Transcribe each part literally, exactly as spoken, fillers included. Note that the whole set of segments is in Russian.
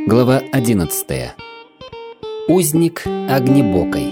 Глава одиннадцатая. Узник огнебокой.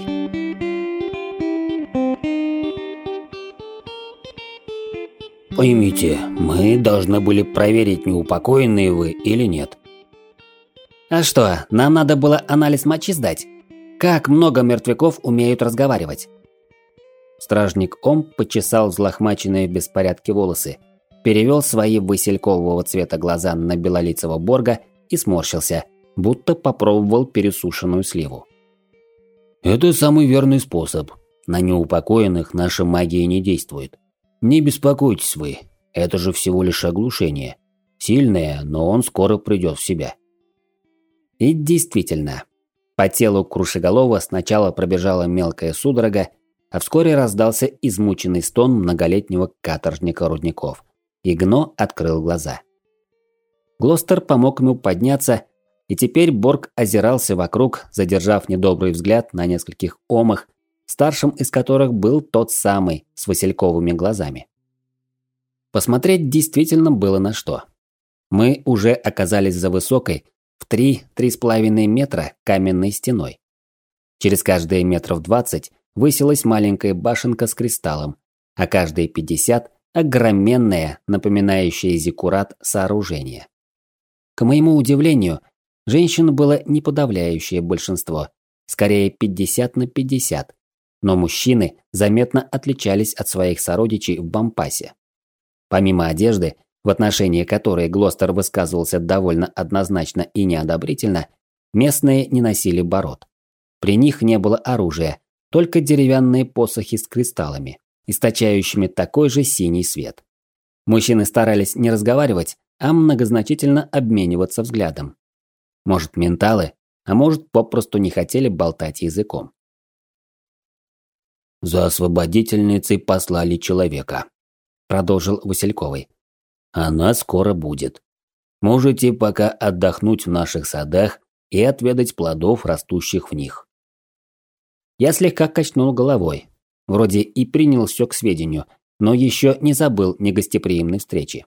Поймите, мы должны были проверить, неупокоенные вы или нет. А что, нам надо было анализ мочи сдать? Как много мертвяков умеют разговаривать? Стражник Ом почесал взлохмаченные в беспорядке волосы, перевел свои василькового цвета глаза на белолицего Борга и сморщился, будто попробовал пересушенную сливу. Это самый верный способ. На неупокоенных наша магия не действует. Не беспокойтесь вы, это же всего лишь оглушение. Сильное, но он скоро придет в себя. И действительно, по телу Крушеголова сначала пробежала мелкая судорога, а вскоре раздался измученный стон многолетнего каторжника Рудников, и Гно открыл глаза. Глостер помог ему подняться, и теперь Борг озирался вокруг, задержав недобрый взгляд на нескольких омах, старшим из которых был тот самый с васильковыми глазами. Посмотреть действительно было на что. Мы уже оказались за высокой, в три-три с половиной метра каменной стеной. Через каждые метров двадцать высилась маленькая башенка с кристаллом, а каждые пятьдесят – огроменное, напоминающее зиккурат, сооружение. К моему удивлению, женщин было не подавляющее большинство, скорее пятьдесят на пятьдесят, но мужчины заметно отличались от своих сородичей в Бампасе. Помимо одежды, в отношении которой Глостер высказывался довольно однозначно и неодобрительно, местные не носили бород. При них не было оружия, только деревянные посохи с кристаллами, источающими такой же синий свет. Мужчины старались не разговаривать, а многозначительно обмениваться взглядом. Может, менталы, а может, попросту не хотели болтать языком. «За освободительницей послали человека», – продолжил Васильковый. «Она скоро будет. Можете пока отдохнуть в наших садах и отведать плодов, растущих в них». Я слегка качнул головой. Вроде и принял все к сведению, но еще не забыл негостеприимной встречи.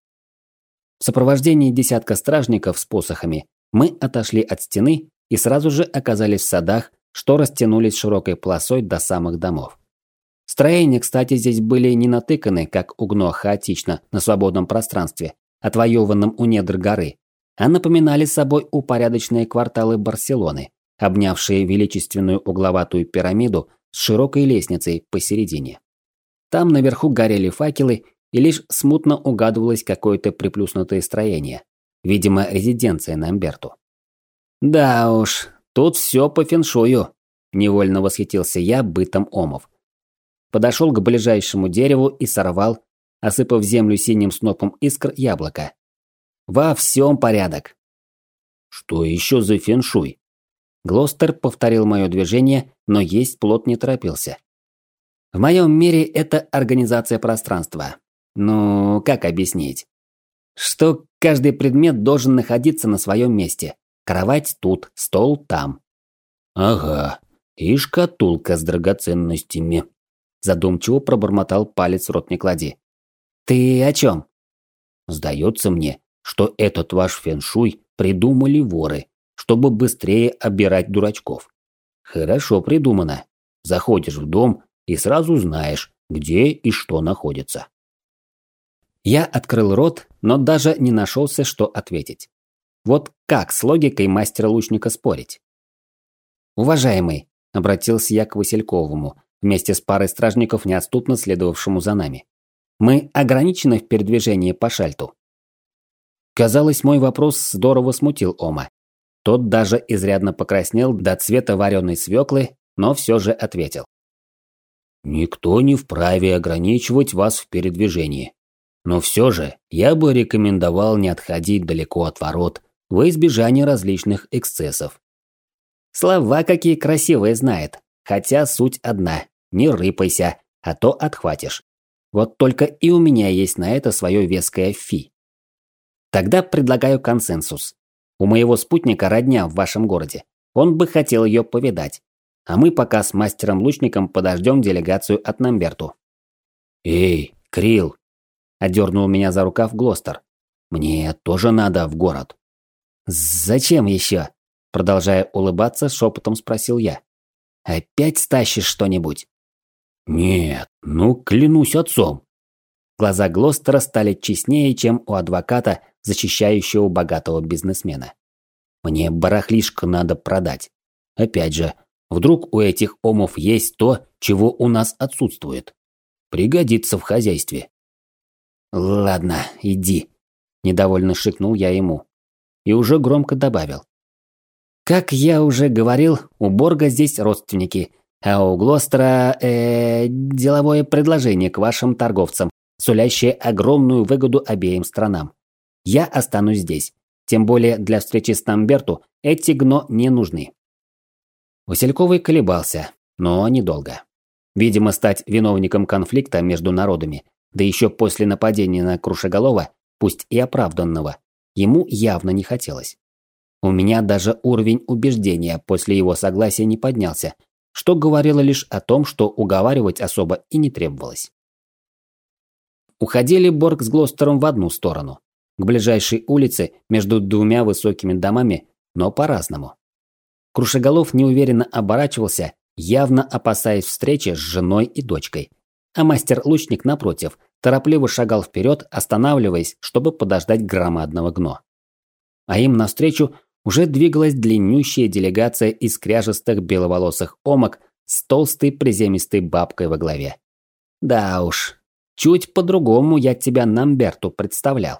В сопровождении десятка стражников с посохами мы отошли от стены и сразу же оказались в садах, что растянулись широкой полосой до самых домов. Строения, кстати, здесь были не натыканы, как у Гно, хаотично, на свободном пространстве, отвоеванном у недр горы, а напоминали собой упорядоченные кварталы Барселоны, обнявшие величественную угловатую пирамиду с широкой лестницей посередине. Там наверху горели факелы, и лишь смутно угадывалось какое-то приплюснутое строение, видимо, резиденция Намберту. Да уж, тут все по феншую, невольно восхитился я бытом омов. Подошел к ближайшему дереву и сорвал, осыпав землю синим снопом искр, яблоко. Во всем порядок. Что еще за феншуй? Глостер повторил мое движение, но есть плод не торопился. В моем мире это организация пространства. Ну, как объяснить? Что каждый предмет должен находиться на своем месте. Кровать тут, стол там. Ага, и шкатулка с драгоценностями. Задумчиво пробормотал палец в рот не клади. Ты о чем? Сдается мне, что этот ваш феншуй придумали воры, чтобы быстрее обирать дурачков. Хорошо придумано. Заходишь в дом и сразу знаешь, где и что находится. Я открыл рот, но даже не нашелся, что ответить. Вот как с логикой мастера-лучника спорить? «Уважаемый», – обратился я к Васильковому, вместе с парой стражников, неотступно следовавшему за нами. «Мы ограничены в передвижении по шальту». Казалось, мой вопрос здорово смутил Ома. Тот даже изрядно покраснел до цвета вареной свеклы, но все же ответил. «Никто не вправе ограничивать вас в передвижении. Но все же я бы рекомендовал не отходить далеко от ворот во избежание различных эксцессов». Слова какие красивые знает, хотя суть одна – не рыпайся, а то отхватишь. Вот только и у меня есть на это свое веское фи. Тогда предлагаю консенсус. У моего спутника родня в вашем городе. Он бы хотел ее повидать. А мы пока с мастером-лучником подождем делегацию от Намберту. «Эй, Крил!» – одернул меня за рукав Глостер. «Мне тоже надо в город». «Зачем еще?» Продолжая улыбаться, шепотом спросил я. «Опять стащишь что-нибудь?» «Нет, ну клянусь отцом». Глаза Глостера стали честнее, чем у адвоката, защищающего богатого бизнесмена. «Мне барахлишко надо продать. Опять же, вдруг у этих омов есть то, чего у нас отсутствует. Пригодится в хозяйстве». «Ладно, иди», – недовольно шикнул я ему. И уже громко добавил. «Как я уже говорил, у Борга здесь родственники, а у Глостера э, деловое предложение к вашим торговцам, сулящее огромную выгоду обеим странам. Я останусь здесь. Тем более для встречи с Намберту эти гно не нужны». Васильковый колебался, но недолго. Видимо, стать виновником конфликта между народами, да еще после нападения на Крушеголова, пусть и оправданного, ему явно не хотелось. У меня даже уровень убеждения после его согласия не поднялся, что говорило лишь о том, что уговаривать особо и не требовалось. Уходили Борг с Глостером в одну сторону, к ближайшей улице между двумя высокими домами, но по-разному. Крушеголов неуверенно оборачивался, явно опасаясь встречи с женой и дочкой, а мастер-лучник, напротив, торопливо шагал вперед, останавливаясь, чтобы подождать громадного гно. А им навстречу уже двигалась длиннющая делегация из кряжестых беловолосых омок с толстой приземистой бабкой во главе. Да уж, чуть по-другому я тебя Намберту представлял.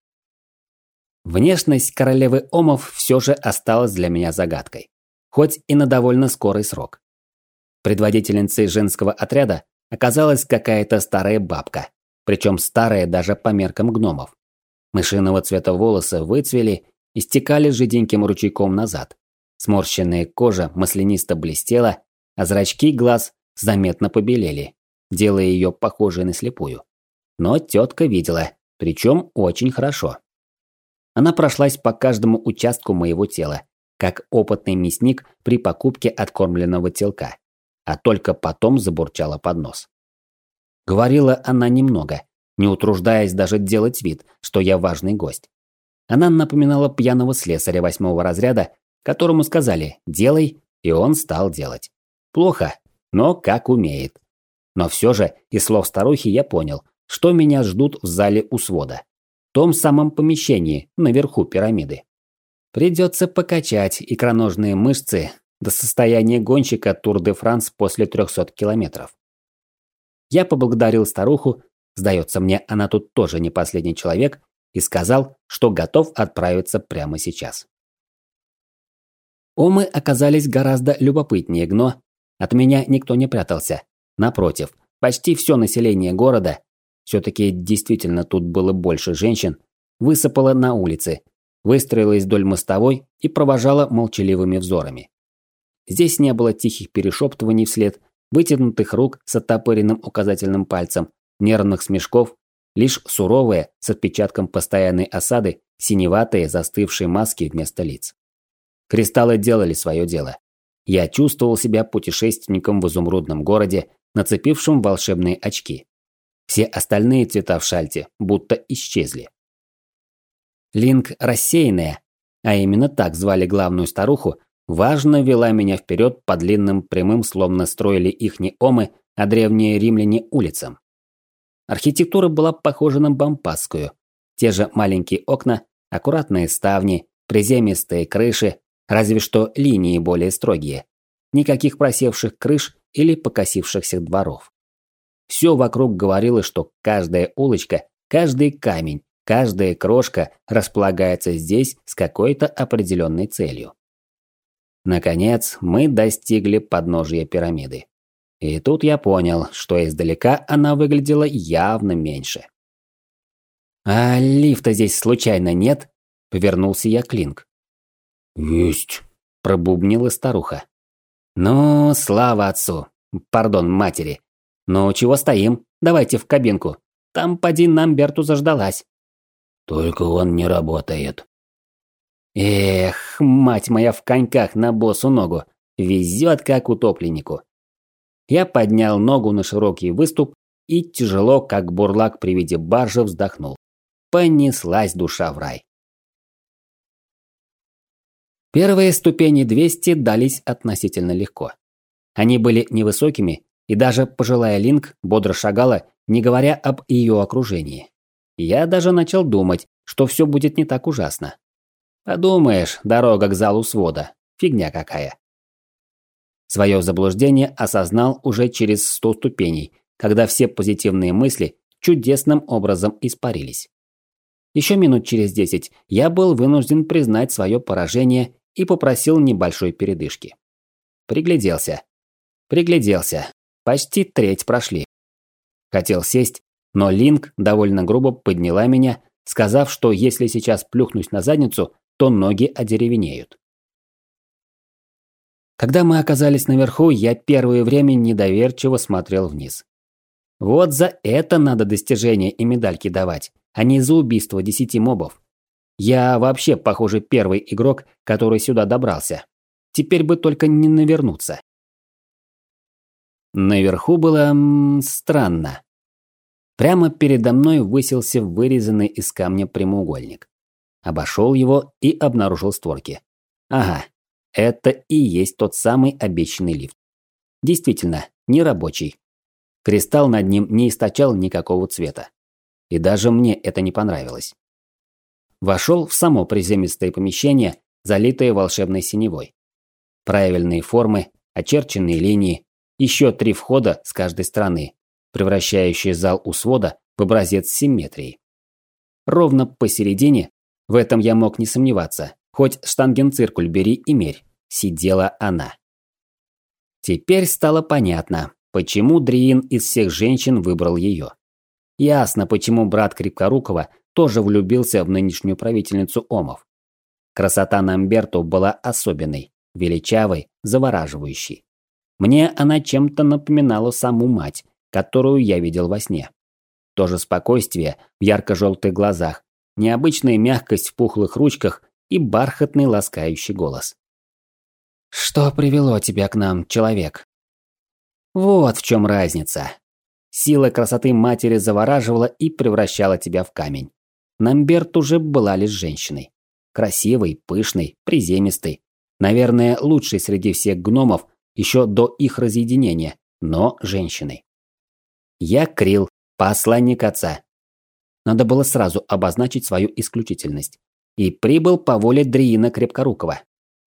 Внешность королевы омов все же осталась для меня загадкой, хоть и на довольно скорый срок. Предводительницей женского отряда оказалась какая-то старая бабка, причем старая даже по меркам гномов. Мышиного цвета волосы выцвели и стекали жиденьким ручейком назад. Сморщенная кожа маслянисто блестела, а зрачки глаз заметно побелели, делая ее похожей на слепую. Но тетка видела, причем очень хорошо. Она прошлась по каждому участку моего тела, как опытный мясник при покупке откормленного телка, а только потом забурчала под нос. Говорила она немного, не утруждаясь даже делать вид, что я важный гость. Она напоминала пьяного слесаря восьмого разряда, которому сказали «делай», и он стал делать. Плохо, но как умеет. Но все же из слов старухи я понял, что меня ждут в зале у свода. В том самом помещении, наверху пирамиды. Придется покачать икроножные мышцы до состояния гонщика Тур-де-Франс после трёхсот километров. Я поблагодарил старуху, сдается мне, она тут тоже не последний человек, и сказал, что готов отправиться прямо сейчас. Омы оказались гораздо любопытнее гно. От меня никто не прятался. Напротив, почти все население города, все-таки действительно тут было больше женщин, высыпало на улицы, выстроилось вдоль мостовой и провожало молчаливыми взорами. Здесь не было тихих перешептываний вслед, вытянутых рук с оттопыренным указательным пальцем, нервных смешков, лишь суровые, с отпечатком постоянной осады, синеватые застывшие маски вместо лиц. Кристаллы делали свое дело. Я чувствовал себя путешественником в изумрудном городе, нацепившим волшебные очки. Все остальные цвета в шальте будто исчезли. Линк рассеянная, а именно так звали главную старуху, важно вела меня вперед по длинным прямым, словно строили их не омы, а древние римляне улицам. Архитектура была похожа на бомбастскую. Те же маленькие окна, аккуратные ставни, приземистые крыши, разве что линии более строгие. Никаких просевших крыш или покосившихся дворов. Все вокруг говорило, что каждая улочка, каждый камень, каждая крошка располагается здесь с какой-то определенной целью. Наконец, мы достигли подножия пирамиды. И тут я понял, что издалека она выглядела явно меньше. «А лифта здесь случайно нет?» – повернулся я к Линк. «Есть», – пробубнила старуха. «Ну, слава отцу! Пардон, матери. Ну, чего стоим? Давайте в кабинку. Там поди Намберту заждалась». «Только он не работает». Эх, мать моя в коньках на босу ногу. Везет как утопленнику. Я поднял ногу на широкий выступ и тяжело, как бурлак при виде баржи, вздохнул. Понеслась душа в рай. Первые ступени двести дались относительно легко. Они были невысокими, и даже пожилая Линк бодро шагала, не говоря об ее окружении. Я даже начал думать, что все будет не так ужасно. Подумаешь, дорога к залу свода. Фигня какая. Свое заблуждение осознал уже через сто ступеней, когда все позитивные мысли чудесным образом испарились. Еще минут через десять я был вынужден признать свое поражение и попросил небольшой передышки. Пригляделся. Пригляделся. Почти треть прошли. Хотел сесть, но Линк довольно грубо подняла меня, сказав, что если сейчас плюхнусь на задницу, то ноги одеревенеют. Когда мы оказались наверху, я первое время недоверчиво смотрел вниз. Вот за это надо достижения и медальки давать, а не за убийство десяти мобов. Я вообще, похоже, первый игрок, который сюда добрался. Теперь бы только не навернуться. Наверху было м, странно. Прямо передо мной высился вырезанный из камня прямоугольник. Обошел его и обнаружил створки. Ага, это и есть тот самый обещанный лифт. Действительно, нерабочий. Кристалл над ним не источал никакого цвета. И даже мне это не понравилось. Вошел в само приземистое помещение, залитое волшебной синевой. Правильные формы, очерченные линии, еще три входа с каждой стороны, превращающие зал у свода в образец симметрии. Ровно посередине, в этом я мог не сомневаться, хоть штангенциркуль бери и мерь, сидела она. Теперь стало понятно, почему Дриин из всех женщин выбрал ее. Ясно, почему брат Крепкорукова тоже влюбился в нынешнюю правительницу Омов. Красота Намберту была особенной, величавой, завораживающей. Мне она чем-то напоминала саму мать, которую я видел во сне. То же спокойствие в ярко-желтых глазах, необычная мягкость в пухлых ручках и бархатный ласкающий голос. «Что привело тебя к нам, человек?» Вот в чем разница. Сила красоты матери завораживала и превращала тебя в камень. Намберт уже была лишь женщиной. Красивой, пышной, приземистой. Наверное, лучшей среди всех гномов еще до их разъединения, но женщиной. Я Крил, посланник отца. Надо было сразу обозначить свою исключительность. И прибыл по воле Дриина Крепкорукова.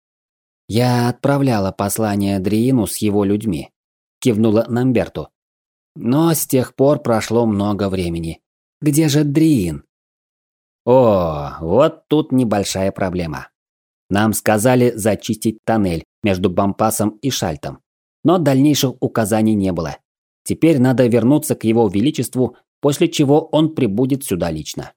Я отправляла послание Дриину с его людьми. Кивнула Намберту. Но с тех пор прошло много времени. Где же Дриин? О, вот тут небольшая проблема. Нам сказали зачистить тоннель между Бампасом и Шальтом. Но дальнейших указаний не было. Теперь надо вернуться к его величеству, после чего он прибудет сюда лично.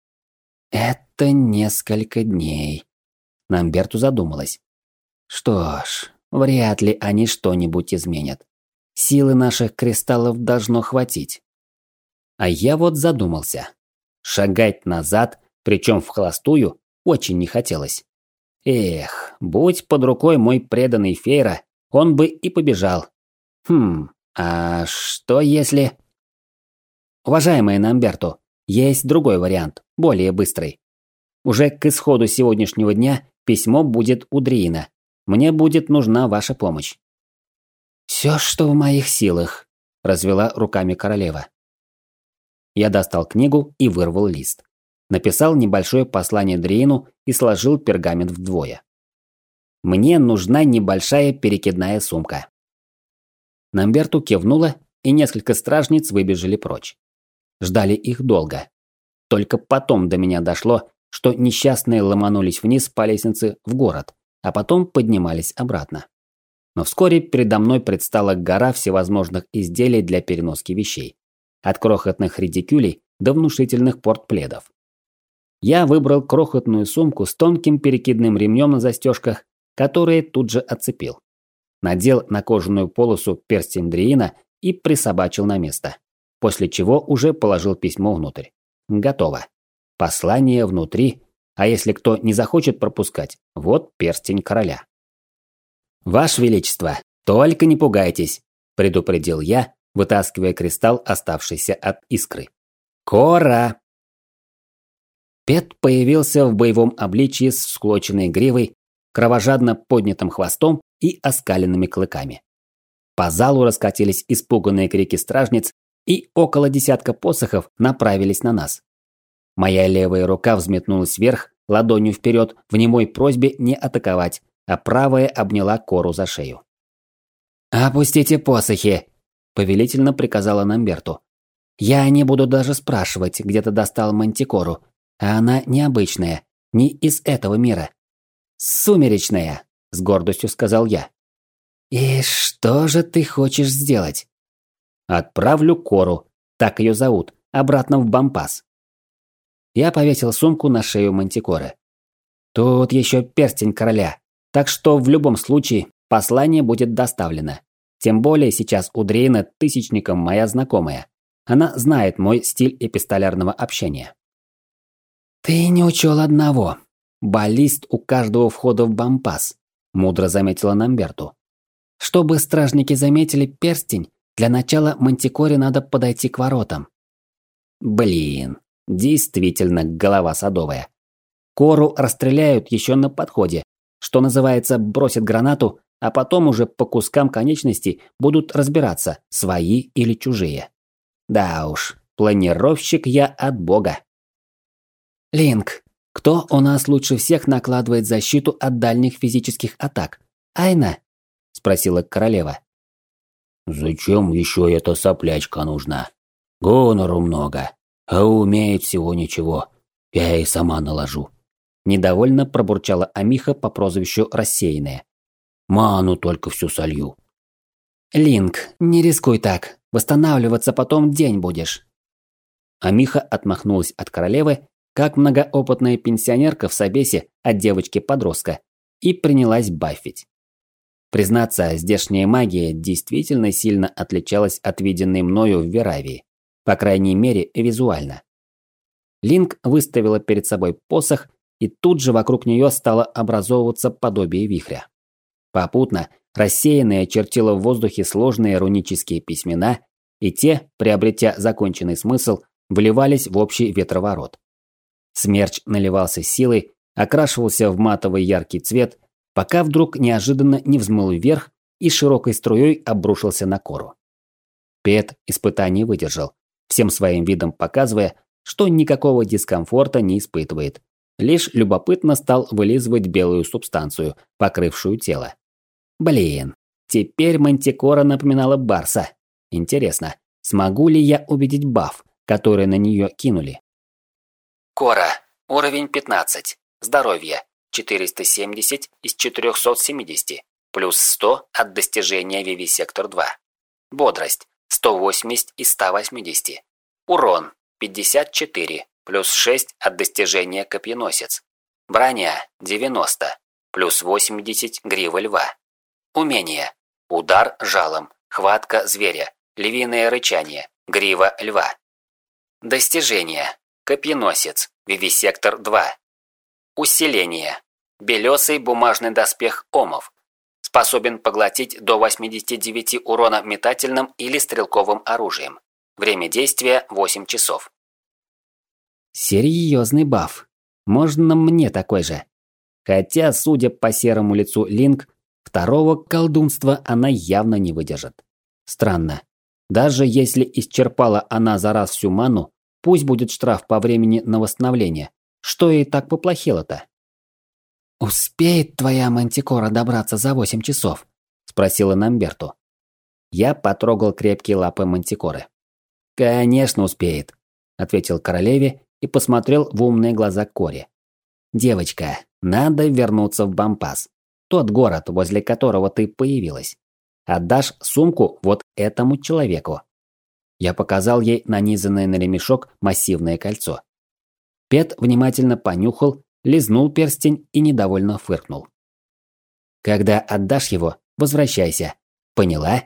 Это несколько дней. Намберту задумалась. Что ж, вряд ли они что-нибудь изменят. Силы наших кристаллов должно хватить. А я вот задумался. Шагать назад, причем в холостую, очень не хотелось. Эх, будь под рукой мой преданный Фейра, он бы и побежал. Хм, а что если... Уважаемая Намберту, есть другой вариант, более быстрый. Уже к исходу сегодняшнего дня письмо будет у Дриина. Мне будет нужна ваша помощь. «Все, что в моих силах», – развела руками королева. Я достал книгу и вырвал лист. Написал небольшое послание Дриину и сложил пергамент вдвое. Мне нужна небольшая перекидная сумка. Намберту кивнула, и несколько стражниц выбежали прочь. Ждали их долго. Только потом до меня дошло, что несчастные ломанулись вниз по лестнице в город, а потом поднимались обратно. Но вскоре передо мной предстала гора всевозможных изделий для переноски вещей. От крохотных редикюлей до внушительных портпледов. Я выбрал крохотную сумку с тонким перекидным ремнем на застежках, которые тут же отцепил. Надел на кожаную полосу перстень Дриина и присобачил на место. После чего уже положил письмо внутрь. Готово. Послание внутри, а если кто не захочет пропускать, вот перстень короля. «Ваше Величество, только не пугайтесь», – предупредил я, вытаскивая кристалл, оставшийся от искры. «Кора!» Пет появился в боевом обличии с всклоченной гривой, кровожадно поднятым хвостом и оскаленными клыками. По залу раскатились испуганные крики стражниц, и около десятка посохов направились на нас. Моя левая рука взметнулась вверх, ладонью вперед, в немой просьбе не атаковать, а правая обняла Кору за шею. «Опустите посохи!» – повелительно приказала Намберту. «Я не буду даже спрашивать, где ты достал мантикору, а она необычная, не из этого мира. Сумеречная!» – с гордостью сказал я. «И что же ты хочешь сделать?» «Отправлю Кору, так ее зовут, обратно в Бампас». Я повесил сумку на шею мантикоры. «Тут еще перстень короля, так что в любом случае послание будет доставлено. Тем более сейчас у Дрейна Тысячником моя знакомая. Она знает мой стиль эпистолярного общения». «Ты не учел одного. Баллист у каждого входа в Бампас», – мудро заметила Намберту. «Чтобы стражники заметили перстень, для начала мантикоре надо подойти к воротам». Блин, действительно голова садовая. Кору расстреляют еще на подходе, что называется, бросят гранату, а потом уже по кускам конечностей будут разбираться, свои или чужие. Да уж, планировщик я от бога. «Линк, кто у нас лучше всех накладывает защиту от дальних физических атак? Айна?» – спросила королева. «Зачем еще эта соплячка нужна? Гонору много, а умеет всего ничего. Я и сама наложу». Недовольно пробурчала Амиха по прозвищу Рассеянная. «Ману только всю солью». «Линк, не рискуй так. Восстанавливаться потом день будешь». Амиха отмахнулась от королевы, как многоопытная пенсионерка в собесе от девочки-подростка, и принялась бафить. Признаться, здешняя магия действительно сильно отличалась от виденной мною в Веравии, по крайней мере визуально. Линк выставила перед собой посох, и тут же вокруг нее стало образовываться подобие вихря. Попутно Рассеянная чертила в воздухе сложные рунические письмена, и те, приобретя законченный смысл, вливались в общий ветроворот. Смерч наливался силой, окрашивался в матовый яркий цвет, пока вдруг неожиданно не взмыл вверх и широкой струей обрушился на Кору. Пет испытание выдержал, всем своим видом показывая, что никакого дискомфорта не испытывает, лишь любопытно стал вылизывать белую субстанцию, покрывшую тело. Блин, теперь Мантикора напоминала барса. Интересно, смогу ли я увидеть баф, который на нее кинули? Кора, уровень пятнадцать, здоровье, четыреста семьдесят из четырехсот семидесяти, плюс сто от достижения Вивисектор два. Бодрость, сто восемьдесят из ста восьмидесяти. Урон, пятьдесят четыре, плюс шесть от достижения Копьеносец. Броня, девяносто, плюс восемьдесят грива льва. Умение. Удар жалом, хватка зверя, львиное рычание, грива льва. Достижения. Копьеносец, Вивисектор два. Усиление. Белесый бумажный доспех омов. Способен поглотить до восьмидесяти девяти урона метательным или стрелковым оружием. Время действия восемь часов. Серьезный баф. Можно мне такой же. Хотя, судя по серому лицу Линк, второго колдунства она явно не выдержит. Странно. Даже если исчерпала она за раз всю ману, пусть будет штраф по времени на восстановление. Что ей так поплохело-то? «Успеет твоя Мантикора добраться за восемь часов?» – спросила Намберту. Я потрогал крепкие лапы Мантикоры. «Конечно успеет», – ответил королеве и посмотрел в умные глаза Коре. «Девочка, надо вернуться в Бампас, тот город, возле которого ты появилась. Отдашь сумку вот этому человеку». Я показал ей нанизанное на ремешок массивное кольцо. Пет внимательно понюхал, лизнул перстень и недовольно фыркнул. «Когда отдашь его, возвращайся. Поняла?»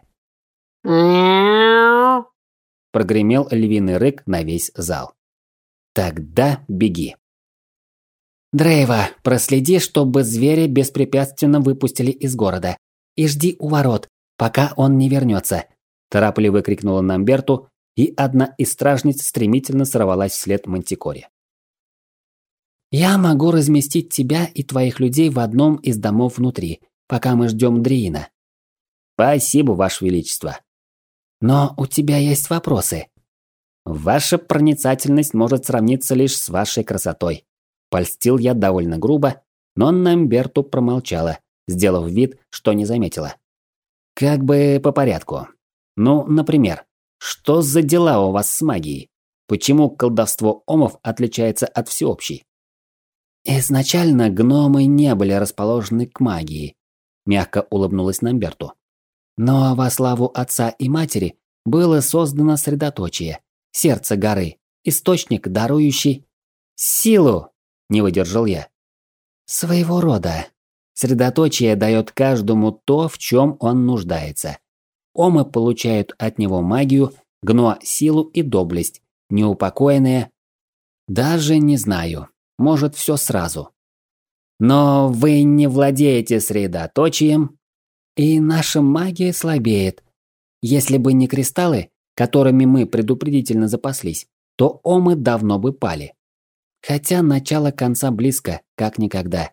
Прогремел львиный рык на весь зал. «Тогда беги». «Дрейва, проследи, чтобы зверя беспрепятственно выпустили из города. И жди у ворот, пока он не вернется», – торопливо крикнула Намберту, и одна из стражниц стремительно сорвалась вслед Мантикоре. «Я могу разместить тебя и твоих людей в одном из домов внутри, пока мы ждем Дриина». «Спасибо, Ваше Величество». «Но у тебя есть вопросы». «Ваша проницательность может сравниться лишь с вашей красотой». Польстил я довольно грубо, но Намберту промолчала, сделав вид, что не заметила. «Как бы по порядку. Ну, например, что за дела у вас с магией? Почему колдовство омов отличается от всеобщей?» «Изначально гномы не были расположены к магии», – мягко улыбнулась Намберту. «Но во славу отца и матери было создано средоточие, сердце горы, источник, дарующий силу», – не выдержал я. «Своего рода. Средоточие дает каждому то, в чем он нуждается. Омы получают от него магию, гно – силу и доблесть, неупокоенные. Даже не знаю. Может, все сразу. Но вы не владеете средоточием, и наша магия слабеет. Если бы не кристаллы, которыми мы предупредительно запаслись, то омы давно бы пали. Хотя начало конца близко, как никогда».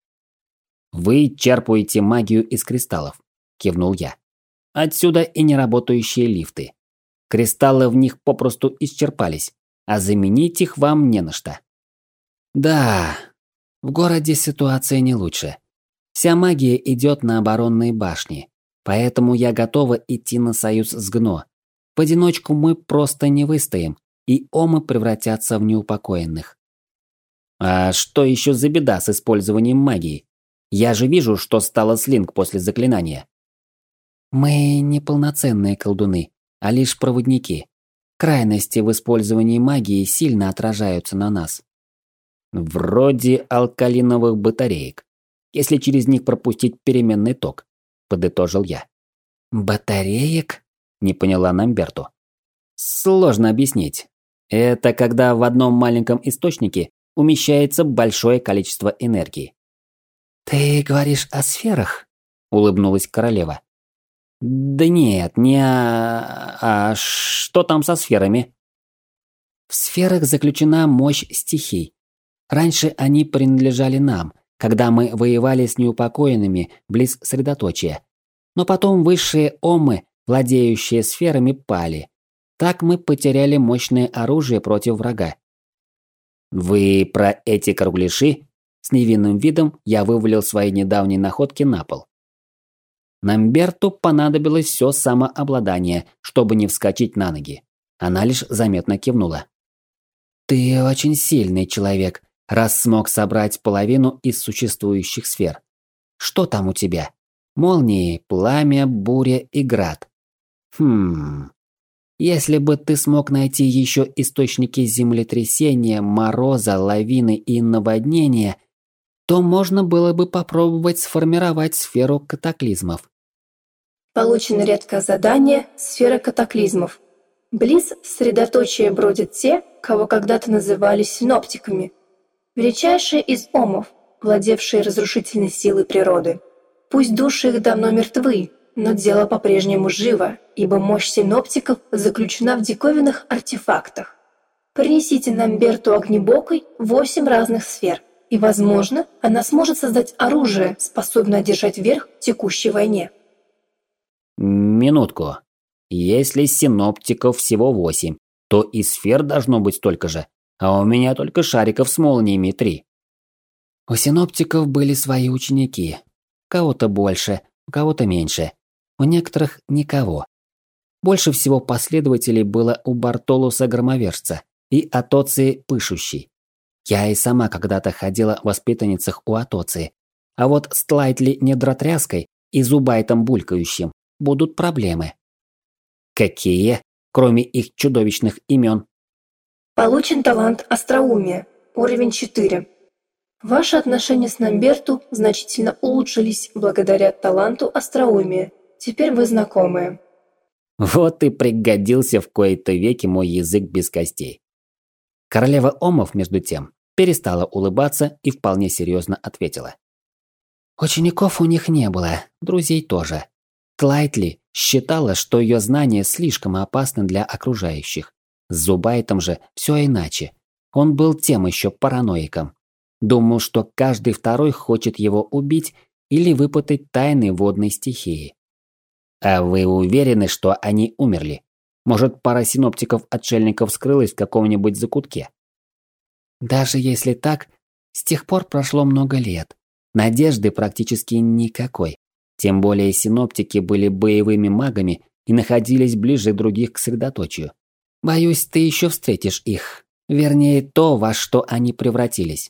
«Вы черпаете магию из кристаллов», – кивнул я. «Отсюда и неработающие лифты. Кристаллы в них попросту исчерпались, а заменить их вам не на что». «Да, в городе ситуация не лучше. Вся магия идет на оборонные башни, поэтому я готова идти на союз с Гно. В одиночку мы просто не выстоим, и омы превратятся в неупокоенных». «А что еще за беда с использованием магии? Я же вижу, что стало с Линк после заклинания». «Мы не полноценные колдуны, а лишь проводники. Крайности в использовании магии сильно отражаются на нас». «Вроде алкалиновых батареек, если через них пропустить переменный ток», – подытожил я. «Батареек?» – не поняла Намберту. «Сложно объяснить. Это когда в одном маленьком источнике умещается большое количество энергии». «Ты говоришь о сферах?» – улыбнулась королева. «Да нет, не о... А что там со сферами?» «В сферах заключена мощь стихий. Раньше они принадлежали нам, когда мы воевали с неупокоенными близ средоточия. Но потом высшие омы, владеющие сферами, пали. Так мы потеряли мощное оружие против врага». «Вы про эти кругляши?» С невинным видом я вывалил свои недавние находки на пол. Намберту понадобилось все самообладание, чтобы не вскочить на ноги. Она лишь заметно кивнула. «Ты очень сильный человек, раз смог собрать половину из существующих сфер. Что там у тебя? Молнии, пламя, буря и град. Хм... Если бы ты смог найти еще источники землетрясения, мороза, лавины и наводнения, то можно было бы попробовать сформировать сферу катаклизмов». Получено редкое задание «Сфера катаклизмов». Близ средоточия бродят те, кого когда-то называли синоптиками. Величайшие из омов, владевшие разрушительной силой природы. Пусть души их давно мертвы, но дело по-прежнему живо, ибо мощь синоптиков заключена в диковинных артефактах. Принесите Намберту Огнебокой восемь разных сфер, и, возможно, она сможет создать оружие, способное одержать верх в текущей войне. Минутку. Если синоптиков всего восемь, то и сфер должно быть столько же, а у меня только шариков с молниями три. У синоптиков были свои ученики. У кого-то больше, у кого-то меньше. У некоторых никого. Больше всего последователей было у Бартолуса Громовержца и Атоции Пышущей. Я и сама когда-то ходила в воспитанницах у Атоции. А вот с Тлайтли Недротряской и Зубайтом Булькающим будут проблемы. Какие, кроме их чудовищных имен? Получен талант остроумия, уровень четыре. Ваши отношения с Намберту значительно улучшились благодаря таланту остроумия. Теперь вы знакомы. Вот и пригодился в кои-то веки мой язык без костей. Королева Омов, между тем, перестала улыбаться и вполне серьезно ответила. Учеников у них не было, друзей тоже. Тлайтли считала, что ее знания слишком опасны для окружающих. С Зубайтом же все иначе. Он был тем еще параноиком. Думал, что каждый второй хочет его убить или выпытать тайны водной стихии. А вы уверены, что они умерли? Может, пара синоптиков-отшельников скрылась в каком-нибудь закутке? Даже если так, с тех пор прошло много лет. Надежды практически никакой. Тем более синоптики были боевыми магами и находились ближе других к средоточию. Боюсь, ты еще встретишь их. Вернее, то, во что они превратились.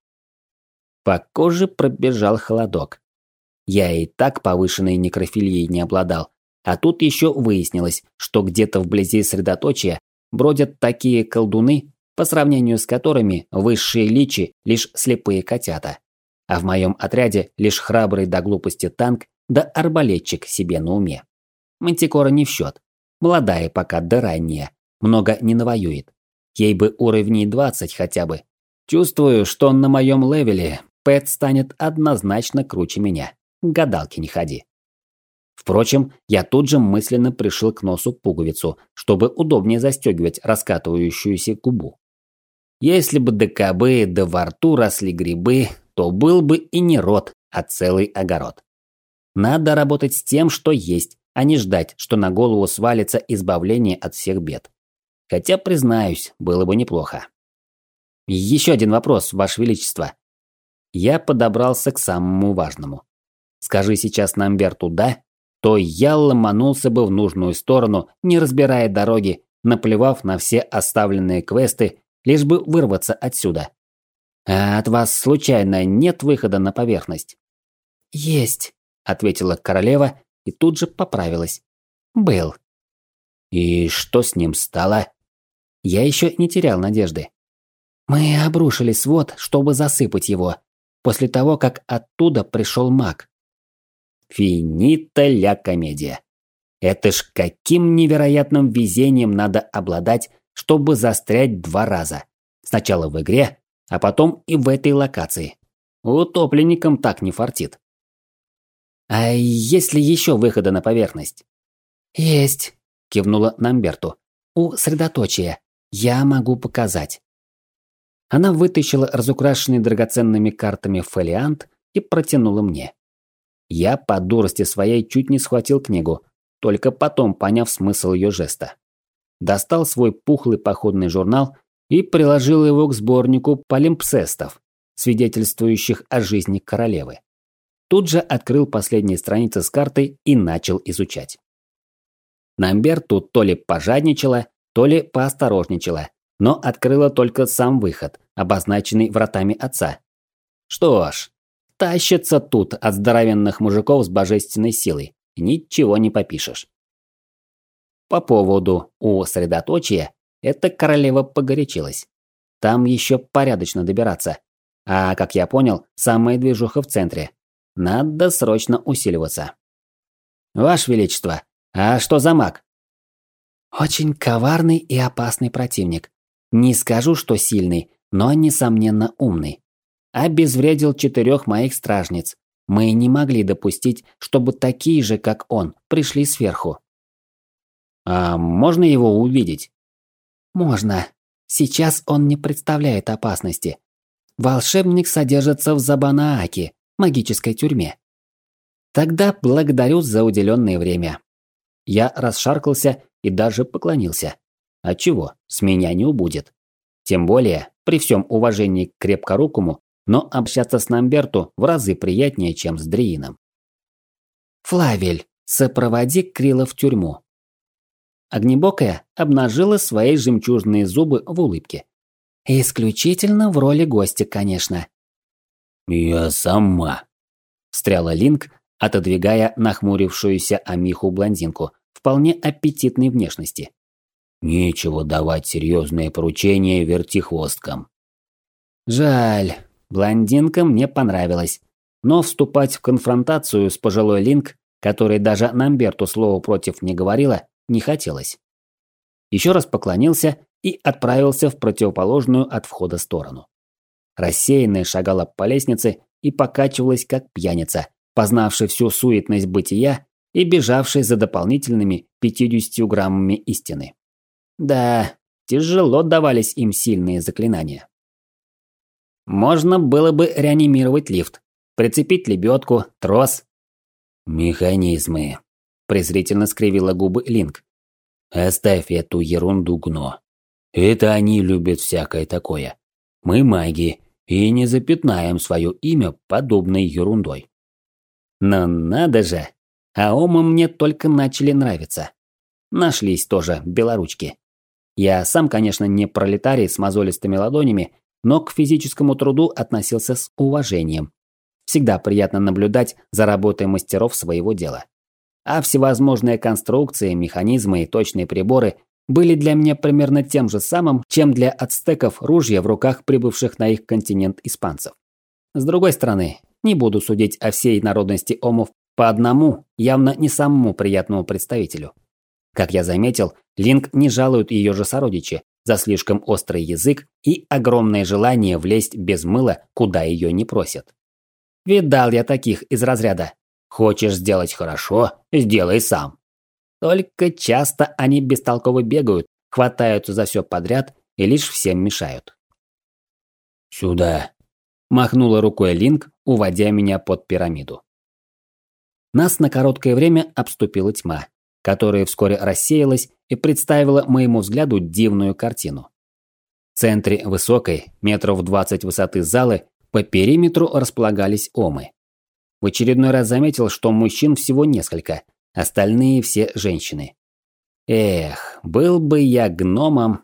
По коже пробежал холодок. Я и так повышенной некрофилией не обладал, а тут еще выяснилось, что где-то вблизи средоточия бродят такие колдуны, по сравнению с которыми высшие личи лишь слепые котята. А в моем отряде лишь храбрый до глупости танк да арбалетчик себе на уме. Мантикора не в счет. Молодая пока да ранняя, много не навоюет. Ей бы уровней двадцать хотя бы. Чувствую, что на моем левеле Пэт станет однозначно круче меня. К гадалке не ходи. Впрочем, я тут же мысленно пришил к носу пуговицу, чтобы удобнее застегивать раскатывающуюся губу. Если бы до кобы да во рту росли грибы, то был бы и не рот, а целый огород. Надо работать с тем, что есть, а не ждать, что на голову свалится избавление от всех бед. Хотя, признаюсь, было бы неплохо. Еще один вопрос, Ваше Величество. Я подобрался к самому важному. Скажи сейчас Намберту «да», то я ломанулся бы в нужную сторону, не разбирая дороги, наплевав на все оставленные квесты, лишь бы вырваться отсюда. А от вас случайно нет выхода на поверхность? Есть, ответила королева и тут же поправилась. Был. И что с ним стало? Я еще не терял надежды. Мы обрушили свод, чтобы засыпать его, после того, как оттуда пришел маг. Финита ля комедия. Это ж каким невероятным везением надо обладать, чтобы застрять два раза. Сначала в игре, а потом и в этой локации. Утопленникам так не фартит. А есть ли еще выходы на поверхность? Есть, кивнула Намберту. У средоточия. Я могу показать. Она вытащила разукрашенный драгоценными картами фолиант и протянула мне. Я по дурости своей чуть не схватил книгу, только потом поняв смысл ее жеста. Достал свой пухлый походный журнал и приложил его к сборнику палимпсестов, свидетельствующих о жизни королевы. Тут же открыл последние страницы с картой и начал изучать. Намберту то ли пожадничала, то ли поосторожничала, но открыла только сам выход, обозначенный вратами отца. Что ж, тащится тут от здоровенных мужиков с божественной силой, ничего не попишешь. По поводу у средоточия, эта королева погорячилась. Там еще порядочно добираться. А, как я понял, самая движуха в центре. Надо срочно усиливаться. Ваше Величество, а что за маг? Очень коварный и опасный противник. Не скажу, что сильный, но, несомненно, умный. Обезвредил четырех моих стражниц. Мы не могли допустить, чтобы такие же, как он, пришли сверху. А можно его увидеть? Можно. Сейчас он не представляет опасности. Волшебник содержится в Забанааке, магической тюрьме. Тогда благодарю за уделенное время. Я расшаркался и даже поклонился. Отчего, с меня не убудет. Тем более, при всем уважении к крепкорукому, но общаться с Намберту в разы приятнее, чем с Дриином. Флавель, сопроводи Крила в тюрьму. Огнебокая обнажила свои жемчужные зубы в улыбке. Исключительно в роли гостя, конечно. «Я сама», – встряла Линк, отодвигая нахмурившуюся Амиху-блондинку вполне аппетитной внешности. «Нечего давать серьезные поручения вертихвосткам». Жаль, блондинка мне понравилась, но вступать в конфронтацию с пожилой Линк, которой даже Намберту слова против не говорила, не хотелось. Еще раз поклонился и отправился в противоположную от входа сторону. Рассеянная шагала по лестнице и покачивалась как пьяница, познавший всю суетность бытия и бежавший за дополнительными пятьюдесятью граммами истины. Да, тяжело давались им сильные заклинания. Можно было бы реанимировать лифт, прицепить лебедку, трос. «Механизмы», – презрительно скривила губы Линк. «Оставь эту ерунду, Гно. Это они любят всякое такое. Мы маги, и не запятнаем свое имя подобной ерундой». Но надо же, а омы мне только начали нравиться. Нашлись тоже белоручки. Я сам, конечно, не пролетарий с мозолистыми ладонями, но к физическому труду относился с уважением. Всегда приятно наблюдать за работой мастеров своего дела. А всевозможные конструкции, механизмы и точные приборы были для меня примерно тем же самым, чем для ацтеков ружья в руках прибывших на их континент испанцев. С другой стороны, не буду судить о всей народности омов по одному, явно не самому приятному представителю. Как я заметил, Линк не жалуют ее же сородичи за слишком острый язык и огромное желание влезть без мыла, куда ее не просят. Видал я таких из разряда «хочешь сделать хорошо, сделай сам». Только часто они бестолково бегают, хватаются за все подряд и лишь всем мешают. «Сюда», – махнула рукой Линк, уводя меня под пирамиду. Нас на короткое время обступила тьма, которая вскоре рассеялась и представила моему взгляду дивную картину. В центре высокой, метров двадцать высоты залы, по периметру располагались омы. В очередной раз заметил, что мужчин всего несколько, остальные все женщины. Эх, был бы я гномом.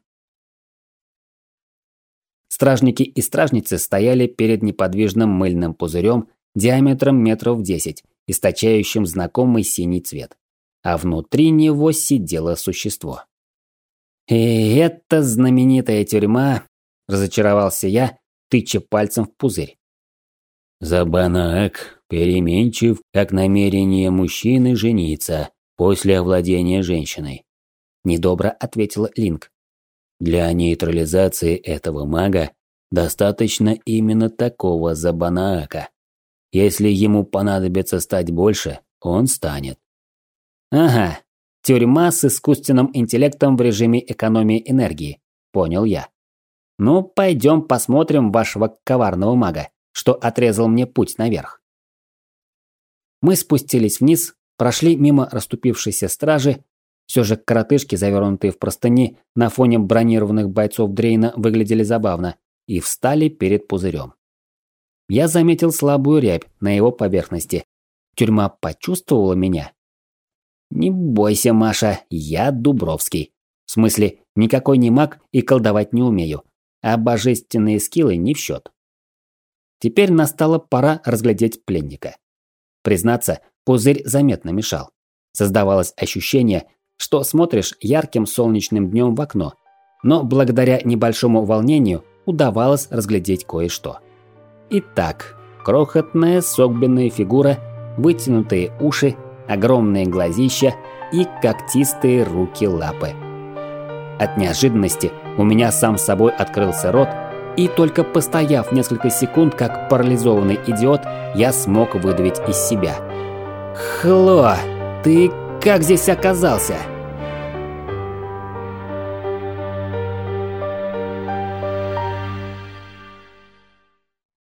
Стражники и стражницы стояли перед неподвижным мыльным пузырем диаметром метров десять, источающим знакомый синий цвет. А внутри него сидело существо. «И это знаменитая тюрьма», – разочаровался я, тыча пальцем в пузырь. «Забанаак переменчив, как намерение мужчины жениться после овладения женщиной», – недобро ответила Линк. «Для нейтрализации этого мага достаточно именно такого Забанаака. Если ему понадобится стать больше, он станет». «Ага, тюрьма с искусственным интеллектом в режиме экономии энергии», – понял я. «Ну, пойдем посмотрим вашего коварного мага, что отрезал мне путь наверх». Мы спустились вниз, прошли мимо расступившейся стражи, все же коротышки, завернутые в простыни, на фоне бронированных бойцов Дрейна выглядели забавно, и встали перед пузырем. Я заметил слабую рябь на его поверхности. Тюрьма почувствовала меня. «Не бойся, Маша, я Дубровский. В смысле, никакой не маг и колдовать не умею, а божественные скиллы не в счет». Теперь настала пора разглядеть пленника. Признаться, пузырь заметно мешал. Создавалось ощущение, что смотришь ярким солнечным днем в окно, но благодаря небольшому волнению удавалось разглядеть кое-что. Итак, крохотная согбенная фигура, вытянутые уши, огромные глазища и когтистые руки-лапы. От неожиданности у меня сам собой открылся рот, и только постояв несколько секунд как парализованный идиот, я смог выдавить из себя: «Хло, ты как здесь оказался?»